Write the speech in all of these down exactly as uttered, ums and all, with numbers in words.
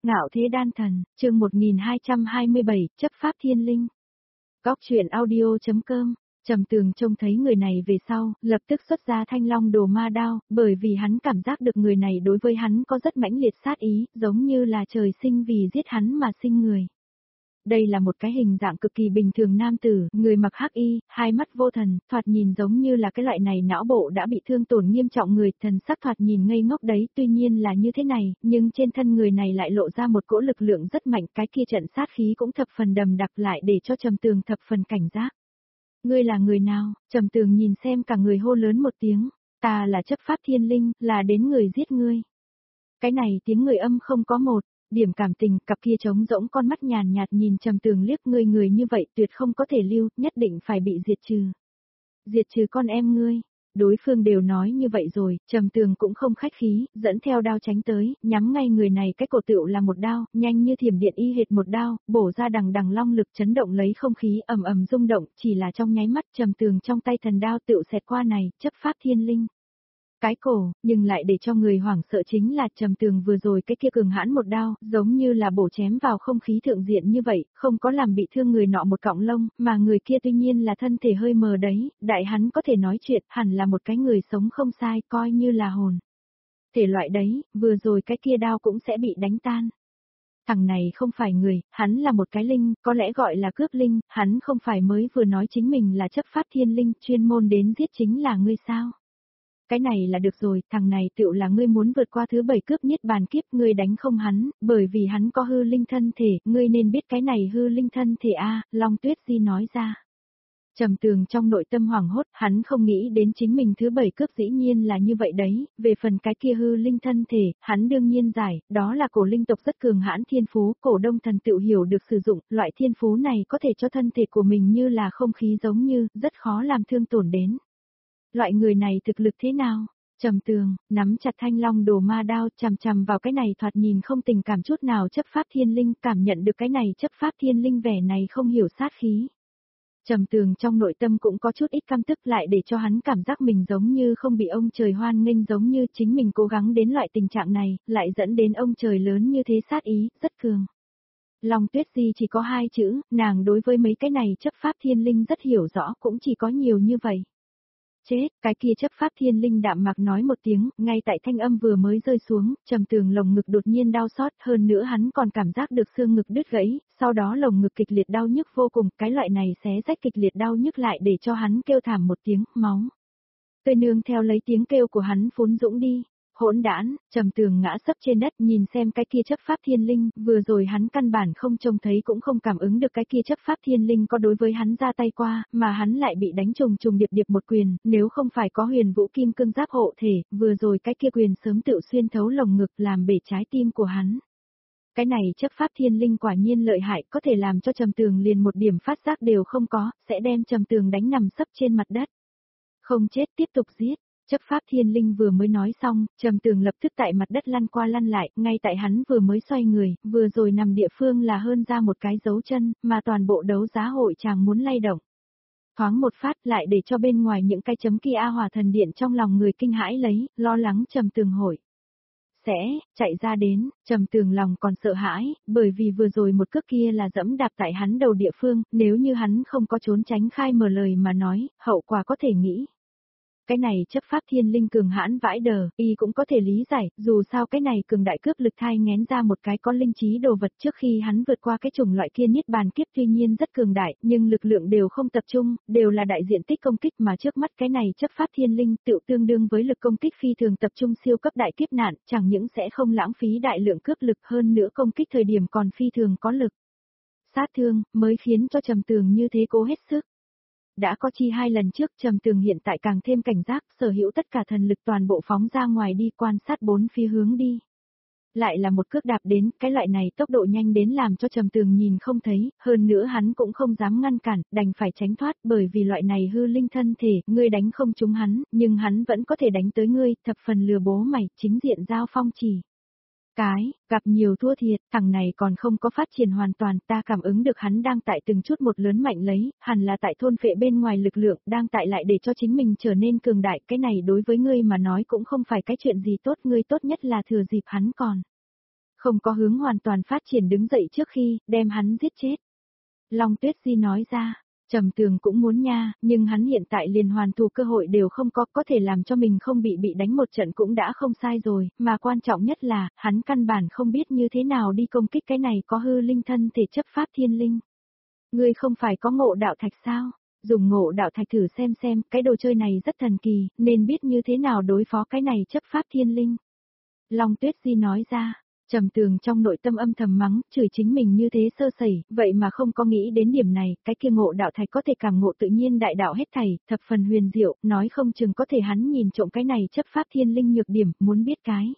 Ngạo thế đan thần, chương một nghìn hai trăm hai mươi bảy, chấp pháp thiên linh. Góc truyện audio.com, Trầm Tường trông thấy người này về sau, lập tức xuất ra thanh long đồ ma đao, bởi vì hắn cảm giác được người này đối với hắn có rất mãnh liệt sát ý, giống như là trời sinh vì giết hắn mà sinh người. Đây là một cái hình dạng cực kỳ bình thường nam tử, người mặc hắc y, hai mắt vô thần, thoạt nhìn giống như là cái loại này não bộ đã bị thương tổn nghiêm trọng người, thần sắc thoạt nhìn ngây ngốc đấy, tuy nhiên là như thế này, nhưng trên thân người này lại lộ ra một cỗ lực lượng rất mạnh, cái kia trận sát khí cũng thập phần đầm đặc lại để cho Trầm Tường thập phần cảnh giác. Ngươi là người nào? Trầm Tường nhìn xem cả người hô lớn một tiếng, ta là chấp pháp thiên linh, là đến người giết ngươi. Cái này tiếng người âm không có một điểm cảm tình, cặp kia trống rỗng con mắt nhàn nhạt nhìn Trầm Tường liếc, ngươi người như vậy tuyệt không có thể lưu, nhất định phải bị diệt trừ. Diệt trừ con em ngươi. Đối phương đều nói như vậy rồi, Trầm Tường cũng không khách khí, dẫn theo đao tránh tới, nhắm ngay người này, cái cổ tựu là một đao, nhanh như thiểm điện y hệt một đao, bổ ra đằng đằng long lực chấn động lấy không khí ầm ầm rung động, chỉ là trong nháy mắt Trầm Tường trong tay thần đao tựu xẹt qua này, chấp pháp thiên linh. Cái cổ, nhưng lại để cho người hoảng sợ chính là Trầm Tường vừa rồi cái kia cường hãn một đao, giống như là bổ chém vào không khí thượng diện như vậy, không có làm bị thương người nọ một cọng lông, mà người kia tuy nhiên là thân thể hơi mờ đấy, đại hắn có thể nói chuyện, hẳn là một cái người sống không sai, coi như là hồn. Thể loại đấy, vừa rồi cái kia đao cũng sẽ bị đánh tan. Thằng này không phải người, hắn là một cái linh, có lẽ gọi là cướp linh, hắn không phải mới vừa nói chính mình là chấp pháp thiên linh, chuyên môn đến giết chính là ngươi sao? Cái này là được rồi, thằng này tựu là ngươi muốn vượt qua thứ bảy cướp niết bàn kiếp, ngươi đánh không hắn, bởi vì hắn có hư linh thân thể, ngươi nên biết cái này hư linh thân thể a, Long Tuyết Di nói ra. Trầm Tường trong nội tâm hoảng hốt, hắn không nghĩ đến chính mình thứ bảy cướp dĩ nhiên là như vậy đấy, về phần cái kia hư linh thân thể, hắn đương nhiên giải, đó là cổ linh tộc rất cường hãn thiên phú, cổ đông thần tự hiểu được sử dụng, loại thiên phú này có thể cho thân thể của mình như là không khí giống như, rất khó làm thương tổn đến. Loại người này thực lực thế nào? Trầm Tường, nắm chặt thanh long đồ ma đao chằm chằm vào cái này thoạt nhìn không tình cảm chút nào chấp pháp thiên linh, cảm nhận được cái này chấp pháp thiên linh vẻ này không hiểu sát khí. Trầm Tường trong nội tâm cũng có chút ít căm tức lại để cho hắn cảm giác mình giống như không bị ông trời hoan nghênh giống như chính mình cố gắng đến loại tình trạng này, lại dẫn đến ông trời lớn như thế sát ý, rất cường. Long Tuyết Di chỉ có hai chữ, nàng đối với mấy cái này chấp pháp thiên linh rất hiểu rõ cũng chỉ có nhiều như vậy. Chết, cái kia chấp pháp thiên linh đạm mạc nói một tiếng, ngay tại thanh âm vừa mới rơi xuống, Trầm Tường lồng ngực đột nhiên đau xót, hơn nữa hắn còn cảm giác được xương ngực đứt gãy, sau đó lồng ngực kịch liệt đau nhức vô cùng, cái loại này xé rách kịch liệt đau nhức lại để cho hắn kêu thảm một tiếng, máu. Tươi nương theo lấy tiếng kêu của hắn phún dũng đi. Hỗn đản, Trầm Tường ngã sấp trên đất nhìn xem cái kia chấp pháp thiên linh, vừa rồi hắn căn bản không trông thấy cũng không cảm ứng được cái kia chấp pháp thiên linh có đối với hắn ra tay qua, mà hắn lại bị đánh trùng trùng điệp điệp một quyền, nếu không phải có huyền vũ kim cương giáp hộ thể, vừa rồi cái kia quyền sớm tự xuyên thấu lồng ngực làm bể trái tim của hắn. Cái này chấp pháp thiên linh quả nhiên lợi hại, có thể làm cho Trầm Tường liền một điểm phát giác đều không có, sẽ đem Trầm Tường đánh nằm sấp trên mặt đất. Không chết tiếp tục giết. Chấp pháp thiên linh vừa mới nói xong, Trầm Tường lập tức tại mặt đất lăn qua lăn lại, ngay tại hắn vừa mới xoay người, vừa rồi nằm địa phương là hơn ra một cái dấu chân, mà toàn bộ đấu giá hội chàng muốn lay động. Thoáng một phát lại để cho bên ngoài những cái chấm kia A Hỏa Thần Điện trong lòng người kinh hãi lấy, lo lắng Trầm Tường hội sẽ chạy ra đến, Trầm Tường lòng còn sợ hãi, bởi vì vừa rồi một cước kia là dẫm đạp tại hắn đầu địa phương, nếu như hắn không có trốn tránh khai mở lời mà nói, hậu quả có thể nghĩ. Cái này chấp pháp thiên linh cường hãn vãi đờ, y cũng có thể lý giải, dù sao cái này cường đại cướp lực thai ngén ra một cái con linh trí đồ vật trước khi hắn vượt qua cái chủng loại kia niết bàn kiếp tuy nhiên rất cường đại, nhưng lực lượng đều không tập trung, đều là đại diện tích công kích mà trước mắt cái này chấp pháp thiên linh tự tương đương với lực công kích phi thường tập trung siêu cấp đại kiếp nạn, chẳng những sẽ không lãng phí đại lượng cướp lực hơn nữa công kích thời điểm còn phi thường có lực. Sát thương, mới khiến cho Trầm Tường như thế cố hết sức. Đã có chi hai lần trước Trầm Tường hiện tại càng thêm cảnh giác, sở hữu tất cả thần lực toàn bộ phóng ra ngoài đi quan sát bốn phía hướng đi. Lại là một cước đạp đến, cái loại này tốc độ nhanh đến làm cho Trầm Tường nhìn không thấy, hơn nữa hắn cũng không dám ngăn cản, đành phải tránh thoát bởi vì loại này hư linh thân thể, ngươi đánh không trúng hắn, nhưng hắn vẫn có thể đánh tới ngươi, thập phần lừa bố mày, chính diện giao phong chỉ. Cái, gặp nhiều thua thiệt, thằng này còn không có phát triển hoàn toàn, ta cảm ứng được hắn đang tại từng chút một lớn mạnh lấy, hẳn là tại thôn phệ bên ngoài lực lượng, đang tại lại để cho chính mình trở nên cường đại, cái này đối với ngươi mà nói cũng không phải cái chuyện gì tốt, ngươi tốt nhất là thừa dịp hắn còn Không có hướng hoàn toàn phát triển đứng dậy trước khi, đem hắn giết chết. Long Tuyết Di nói ra, Trầm Tường cũng muốn nha, nhưng hắn hiện tại liền hoàn thủ cơ hội đều không có, có thể làm cho mình không bị bị đánh một trận cũng đã không sai rồi, mà quan trọng nhất là, hắn căn bản không biết như thế nào đi công kích cái này có hư linh thân thể chấp pháp thiên linh. Ngươi không phải có ngộ đạo thạch sao? Dùng ngộ đạo thạch thử xem xem, cái đồ chơi này rất thần kỳ, nên biết như thế nào đối phó cái này chấp pháp thiên linh. Long Tuyết Di nói ra. Trầm Tường trong nội tâm âm thầm mắng, chửi chính mình như thế sơ sẩy, vậy mà không có nghĩ đến điểm này, cái kia ngộ đạo thạch có thể cảm ngộ tự nhiên đại đạo hết thảy, thập phần huyền diệu, nói không chừng có thể hắn nhìn trộm cái này chấp pháp thiên linh nhược điểm, muốn biết cái.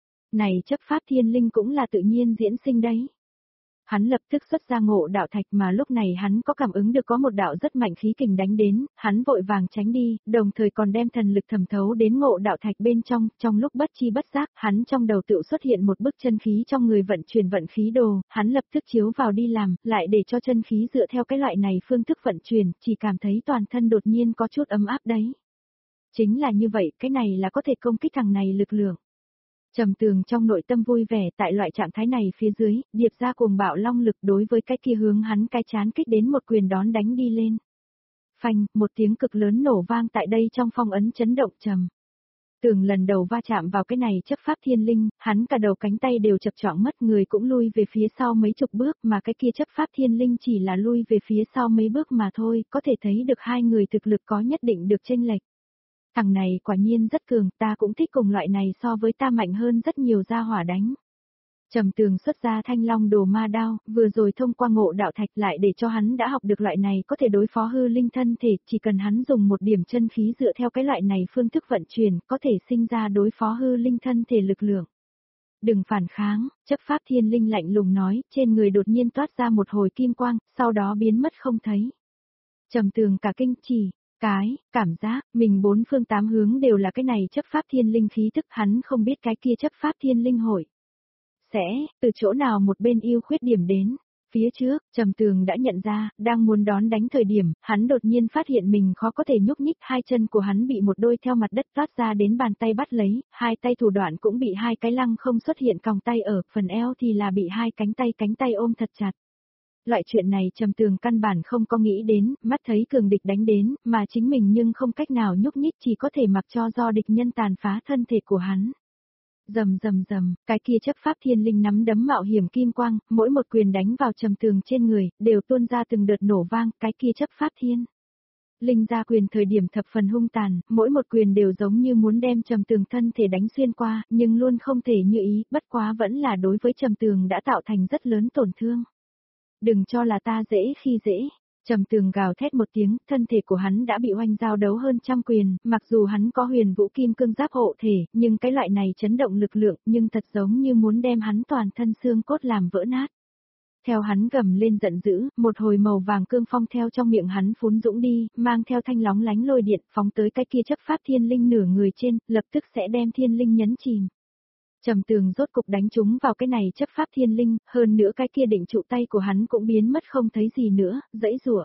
Này chấp pháp thiên linh cũng là tự nhiên diễn sinh đấy. Hắn lập tức xuất ra ngộ đạo thạch mà lúc này hắn có cảm ứng được có một đạo rất mạnh khí kình đánh đến, hắn vội vàng tránh đi, đồng thời còn đem thần lực thẩm thấu đến ngộ đạo thạch bên trong, trong lúc bất chi bất giác, hắn trong đầu tự xuất hiện một bức chân khí trong người vận chuyển vận khí đồ, hắn lập tức chiếu vào đi làm, lại để cho chân khí dựa theo cái loại này phương thức vận chuyển, chỉ cảm thấy toàn thân đột nhiên có chút ấm áp đấy. Chính là như vậy, cái này là có thể công kích thằng này lực lượng. Trầm Tường trong nội tâm vui vẻ tại loại trạng thái này phía dưới, điệp ra cuồng bạo long lực đối với cái kia hướng hắn cái chán kích đến một quyền đón đánh đi lên. Phanh, một tiếng cực lớn nổ vang tại đây trong phong ấn chấn động trầm. Tường lần đầu va chạm vào cái này chấp pháp thiên linh, hắn cả đầu cánh tay đều chập choạng mất, người cũng lui về phía sau mấy chục bước mà cái kia chấp pháp thiên linh chỉ là lui về phía sau mấy bước mà thôi, có thể thấy được hai người thực lực có nhất định được chênh lệch. Thằng này quả nhiên rất cường, ta cũng thích cùng loại này so với ta mạnh hơn rất nhiều gia hỏa đánh. Trầm Tường xuất ra thanh long đồ ma đao, vừa rồi thông qua ngộ đạo thạch lại để cho hắn đã học được loại này có thể đối phó hư linh thân thể, chỉ cần hắn dùng một điểm chân khí dựa theo cái loại này phương thức vận chuyển, có thể sinh ra đối phó hư linh thân thể lực lượng. Đừng phản kháng, chấp pháp thiên linh lạnh lùng nói, trên người đột nhiên toát ra một hồi kim quang, sau đó biến mất không thấy. Trầm Tường cả kinh chỉ. Cái, cảm giác, mình bốn phương tám hướng đều là cái này chấp pháp thiên linh khí tức, hắn không biết cái kia chấp pháp thiên linh hội. Sẽ, từ chỗ nào một bên yêu khuyết điểm đến. Phía trước, Trầm Tường đã nhận ra, đang muốn đón đánh thời điểm, hắn đột nhiên phát hiện mình khó có thể nhúc nhích, hai chân của hắn bị một đôi theo mặt đất toát ra đến bàn tay bắt lấy, hai tay thủ đoạn cũng bị hai cái lăng không xuất hiện còng tay ở, phần eo thì là bị hai cánh tay cánh tay ôm thật chặt. Loại chuyện này Trầm Tường căn bản không có nghĩ đến, mắt thấy cường địch đánh đến, mà chính mình nhưng không cách nào nhúc nhích, chỉ có thể mặc cho do địch nhân tàn phá thân thể của hắn. Rầm rầm rầm, cái kia chấp pháp thiên linh nắm đấm mạo hiểm kim quang, mỗi một quyền đánh vào Trầm Tường trên người, đều tuôn ra từng đợt nổ vang, cái kia chấp pháp thiên linh ra quyền thời điểm thập phần hung tàn, mỗi một quyền đều giống như muốn đem Trầm Tường thân thể đánh xuyên qua, nhưng luôn không thể như ý, bất quá vẫn là đối với Trầm Tường đã tạo thành rất lớn tổn thương. Đừng cho là ta dễ khi dễ. Trầm Tường gào thét một tiếng, thân thể của hắn đã bị oanh giao đấu hơn trăm quyền, mặc dù hắn có huyền vũ kim cương giáp hộ thể, nhưng cái loại này chấn động lực lượng, nhưng thật giống như muốn đem hắn toàn thân xương cốt làm vỡ nát. Theo hắn gầm lên giận dữ, một hồi màu vàng cương phong theo trong miệng hắn phún dũng đi, mang theo thanh lóng lánh lôi điện, phóng tới cái kia chấp pháp thiên linh nửa người trên, lập tức sẽ đem thiên linh nhấn chìm. Trầm Tường rốt cục đánh trúng vào cái này chấp pháp thiên linh, hơn nữa cái kia định trụ tay của hắn cũng biến mất không thấy gì nữa, dãy rủa.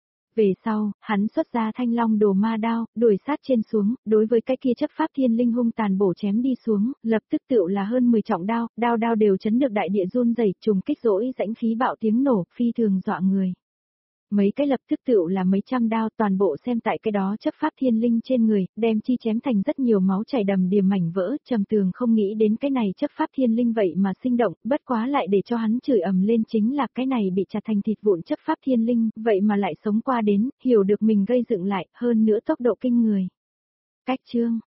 Về sau, hắn xuất ra thanh long đồ ma đao, đuổi sát trên xuống, đối với cái kia chấp pháp thiên linh hung tàn bổ chém đi xuống, lập tức tựu là hơn mười trọng đao, đao đao đều chấn được đại địa run rẩy, trùng kích rỗi rãnh khí bạo tiếng nổ, phi thường dọa người. Mấy cái lập tức tựu là mấy trăm đao, toàn bộ xem tại cái đó chấp pháp thiên linh trên người, đem chi chém thành rất nhiều máu chảy đầm đìa mảnh vỡ, Trầm Tường không nghĩ đến cái này chấp pháp thiên linh vậy mà sinh động, bất quá lại để cho hắn chửi ầm lên chính là cái này bị chặt thành thịt vụn chấp pháp thiên linh, vậy mà lại sống qua đến, hiểu được mình gây dựng lại, hơn nữa tốc độ kinh người. Cách chương